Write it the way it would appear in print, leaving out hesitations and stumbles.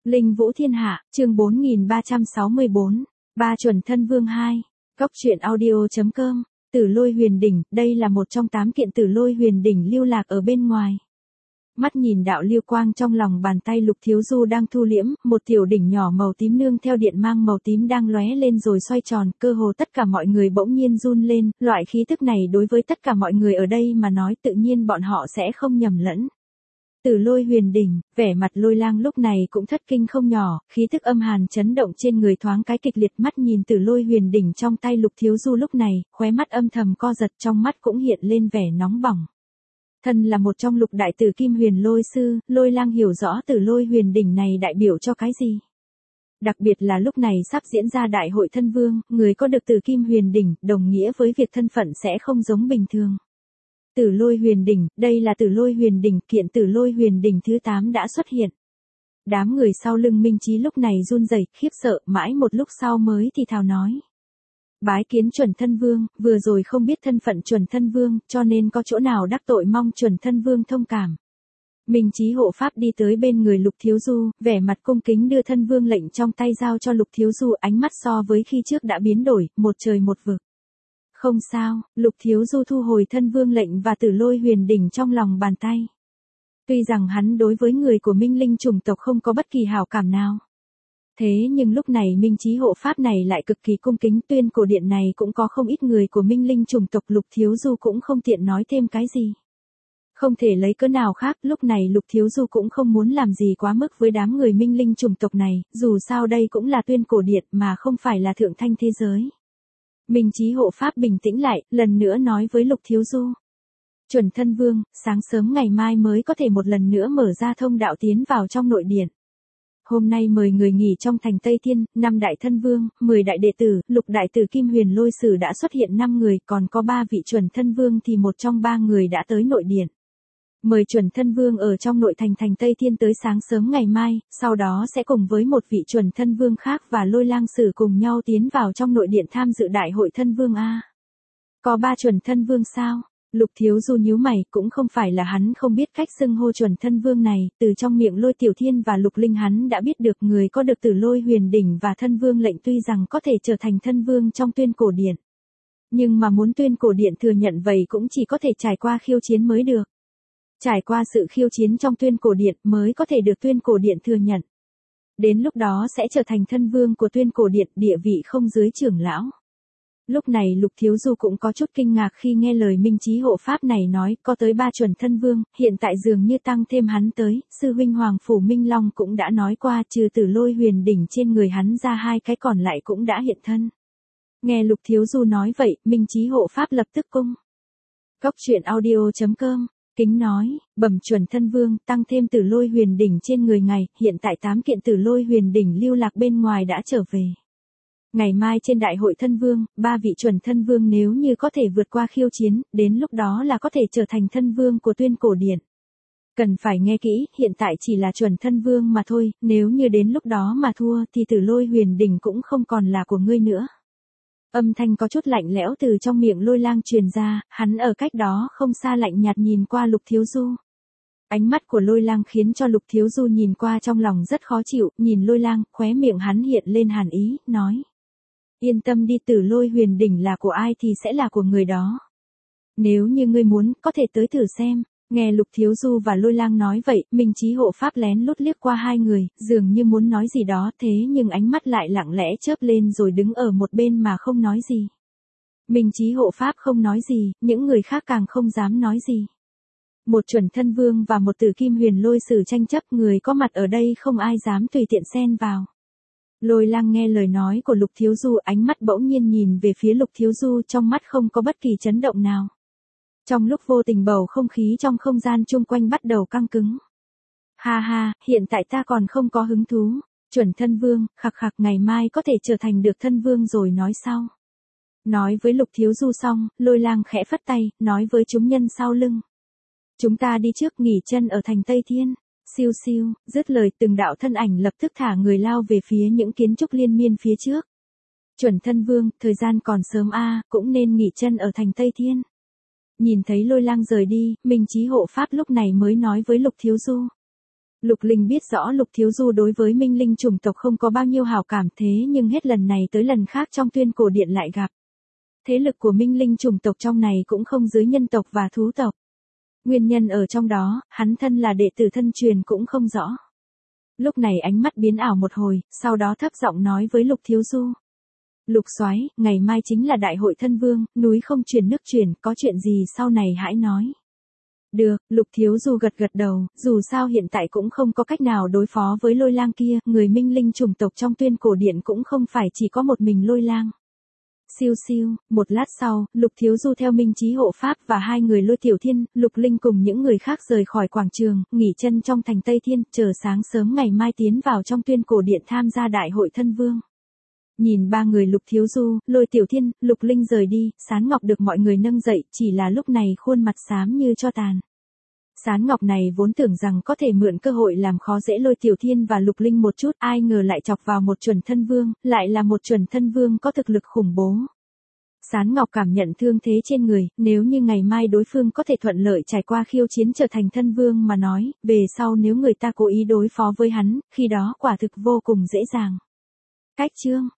Linh Vũ Thiên Hạ, chương 4364, Ba Chuẩn Thân Vương 2, Cốc truyện audio.com, Tử Lôi Huyền Đỉnh, đây là một trong 8 kiện Tử Lôi Huyền Đỉnh lưu lạc ở bên ngoài. Mắt nhìn đạo lưu quang trong lòng bàn tay Lục Thiếu Du đang thu liễm, một tiểu đỉnh nhỏ màu tím nương theo điện mang màu tím đang lóe lên rồi xoay tròn, cơ hồ tất cả mọi người bỗng nhiên run lên, loại khí tức này đối với tất cả mọi người ở đây mà nói tự nhiên bọn họ sẽ không nhầm lẫn. Tử Lôi Huyền Đỉnh, vẻ mặt Lôi Lang lúc này cũng thất kinh không nhỏ, khí tức âm hàn chấn động trên người thoáng cái kịch liệt, mắt nhìn Tử Lôi Huyền Đỉnh trong tay Lục Thiếu Du lúc này, khóe mắt âm thầm co giật, trong mắt cũng hiện lên vẻ nóng bỏng. Thân là một trong lục đại tử Kim Huyền Lôi sư, Lôi Lang hiểu rõ Tử Lôi Huyền Đỉnh này đại biểu cho cái gì. Đặc biệt là lúc này sắp diễn ra đại hội thân vương, người có được Tử Kim Huyền Đỉnh, đồng nghĩa với việc thân phận sẽ không giống bình thường. Tử Lôi Huyền Đỉnh, đây là Tử Lôi Huyền Đỉnh, kiện Tử Lôi Huyền Đỉnh thứ 8 đã xuất hiện. Đám người sau lưng Minh Chí lúc này run rẩy, khiếp sợ, mãi một lúc sau mới thì thào nói. Bái kiến Chuẩn Thân Vương, vừa rồi không biết thân phận Chuẩn Thân Vương, cho nên có chỗ nào đắc tội mong Chuẩn Thân Vương thông cảm. Minh Chí hộ pháp đi tới bên người Lục Thiếu Du, vẻ mặt cung kính đưa Thân Vương lệnh trong tay giao cho Lục Thiếu Du, ánh mắt so với khi trước đã biến đổi, một trời một vực. Không sao, Lục Thiếu Du thu hồi Thân Vương lệnh và Tử Lôi Huyền Đỉnh trong lòng bàn tay. Tuy rằng hắn đối với người của Minh Linh chủng tộc không có bất kỳ hảo cảm nào. Thế nhưng lúc này Minh Chí hộ pháp này lại cực kỳ cung kính, Tuyên Cổ Điện này cũng có không ít người của Minh Linh chủng tộc, Lục Thiếu Du cũng không tiện nói thêm cái gì. Không thể lấy cớ nào khác, lúc này Lục Thiếu Du cũng không muốn làm gì quá mức với đám người Minh Linh chủng tộc này, dù sao đây cũng là Tuyên Cổ Điện mà không phải là thượng thanh thế giới. Minh Chí hộ pháp bình tĩnh lại, lần nữa nói với Lục Thiếu Du. Chuẩn Thân Vương, sáng sớm ngày mai mới có thể một lần nữa mở ra thông đạo tiến vào trong nội điện. Hôm nay mời người nghỉ trong thành Tây Thiên, 5 đại thân vương, 10 đại đệ tử, lục đại tử Kim Huyền Lôi sử đã xuất hiện 5 người, còn có 3 vị Chuẩn Thân Vương thì một trong 3 người đã tới nội điện. Mời Chuẩn Thân Vương ở trong nội thành thành Tây Thiên tới sáng sớm ngày mai, sau đó sẽ cùng với một vị Chuẩn Thân Vương khác và Lôi Lang sử cùng nhau tiến vào trong nội điện tham dự đại hội thân vương a. Có 3 Chuẩn Thân Vương sao? Lục Thiếu Du nhíu mày, cũng không phải là hắn không biết cách xưng hô Chuẩn Thân Vương này, từ trong miệng Lôi Tiểu Thiên và Lục Linh hắn đã biết được người có được Tử Lôi Huyền Đỉnh và Thân Vương lệnh tuy rằng có thể trở thành thân vương trong Tuyên Cổ Điện. Nhưng mà muốn Tuyên Cổ Điện thừa nhận vậy cũng chỉ có thể trải qua khiêu chiến mới được. Trải qua sự khiêu chiến trong Tuyên Cổ Điện mới có thể được Tuyên Cổ Điện thừa nhận. Đến lúc đó sẽ trở thành thân vương của Tuyên Cổ Điện, địa vị không dưới trưởng lão. Lúc này Lục Thiếu Du cũng có chút kinh ngạc khi nghe lời Minh Chí hộ pháp này nói có tới 3 Chuẩn Thân Vương, hiện tại dường như tăng thêm hắn tới, sư huynh Hoàng Phủ Minh Long cũng đã nói qua trừ Tử Lôi Huyền Đỉnh trên người hắn ra 2 cái còn lại cũng đã hiện thân. Nghe Lục Thiếu Du nói vậy, Minh Chí hộ pháp lập tức cung. Cốc truyện audio.com, kính nói, bẩm Chuẩn Thân Vương, tăng thêm Tử Lôi Huyền Đỉnh trên người ngài, hiện tại 8 kiện Tử Lôi Huyền Đỉnh lưu lạc bên ngoài đã trở về. Ngày mai trên đại hội thân vương, 3 vị Chuẩn Thân Vương nếu như có thể vượt qua khiêu chiến, đến lúc đó là có thể trở thành thân vương của Tuyên Cổ Điện. Cần phải nghe kỹ, hiện tại chỉ là Chuẩn Thân Vương mà thôi, nếu như đến lúc đó mà thua thì Tử Lôi Huyền Đỉnh cũng không còn là của ngươi nữa. Âm thanh có chút lạnh lẽo từ trong miệng Lôi Lang truyền ra, hắn ở cách đó không xa lạnh nhạt nhìn qua Lục Thiếu Du. Ánh mắt của Lôi Lang khiến cho Lục Thiếu Du nhìn qua trong lòng rất khó chịu, nhìn Lôi Lang, khóe miệng hắn hiện lên hàn ý, nói. Yên tâm đi, Tử Lôi Huyền Đỉnh là của ai thì sẽ là của người đó. Nếu như ngươi muốn, có thể tới thử xem. Nghe Lục Thiếu Du và Lôi Lang nói vậy, Minh Chí hộ pháp lén lút liếc qua 2 người, dường như muốn nói gì đó, thế nhưng ánh mắt lại lặng lẽ chớp lên rồi đứng ở một bên mà không nói gì. Minh Chí hộ pháp không nói gì, những người khác càng không dám nói gì. Một Chuẩn Thân Vương và một tử Kim Huyền Lôi sử tranh chấp, người có mặt ở đây không ai dám tùy tiện xen vào. Lôi Lang nghe lời nói của Lục Thiếu Du, ánh mắt bỗng nhiên nhìn về phía Lục Thiếu Du, trong mắt không có bất kỳ chấn động nào. Trong lúc vô tình bầu không khí trong không gian chung quanh bắt đầu căng cứng. Ha ha, hiện tại ta còn không có hứng thú. Chuẩn Thân Vương, khặc khặc, ngày mai có thể trở thành được thân vương rồi nói sau. Nói với Lục Thiếu Du xong, Lôi Lang khẽ phất tay, nói với chúng nhân sau lưng. Chúng ta đi trước nghỉ chân ở thành Tây Thiên. Siêu siêu, dứt lời từng đạo thân ảnh lập tức thả người lao về phía những kiến trúc liên miên phía trước. Chuẩn Thân Vương, thời gian còn sớm a, cũng nên nghỉ chân ở thành Tây Thiên. Nhìn thấy Lôi Lang rời đi, Minh Chí hộ pháp lúc này mới nói với Lục Thiếu Du. Lục Linh biết rõ Lục Thiếu Du đối với Minh Linh chủng tộc không có bao nhiêu hảo cảm, thế nhưng hết lần này tới lần khác trong Tuyên Cổ Điện lại gặp. Thế lực của Minh Linh chủng tộc trong này cũng không dưới nhân tộc và thú tộc. Nguyên nhân ở trong đó, hắn thân là đệ tử thân truyền cũng không rõ. Lúc này ánh mắt biến ảo một hồi, sau đó thấp giọng nói với Lục Thiếu Du. Lục Soái, ngày mai chính là đại hội thân vương, núi không chuyển nước chuyển, có chuyện gì sau này hãy nói. Được, Lục Thiếu Du gật gật đầu, dù sao hiện tại cũng không có cách nào đối phó với Lôi Lang kia, người Minh Linh chủng tộc trong Tuyên Cổ Điện cũng không phải chỉ có một mình Lôi Lang. Siêu siêu, một lát sau, Lục Thiếu Du theo Minh Chí hộ pháp và hai người Lôi Tiểu Thiên, Lục Linh cùng những người khác rời khỏi quảng trường, nghỉ chân trong thành Tây Thiên, chờ sáng sớm ngày mai tiến vào trong Tuyên Cổ Điện tham gia đại hội thân vương. Nhìn ba người Lục Thiếu Du, Lôi Tiểu Thiên, Lục Linh rời đi, Sán Ngọc được mọi người nâng dậy, chỉ là lúc này khuôn mặt xám như tro tàn. Sán Ngọc này vốn tưởng rằng có thể mượn cơ hội làm khó dễ Lôi Tiểu Thiên và Lục Linh một chút, ai ngờ lại chọc vào một chuẩn thân vương, lại là một chuẩn thân vương có thực lực khủng bố. Sán Ngọc cảm nhận thương thế trên người, nếu như ngày mai đối phương có thể thuận lợi trải qua khiêu chiến trở thành thân vương mà nói, về sau nếu người ta cố ý đối phó với hắn, khi đó quả thực vô cùng dễ dàng. Cách chương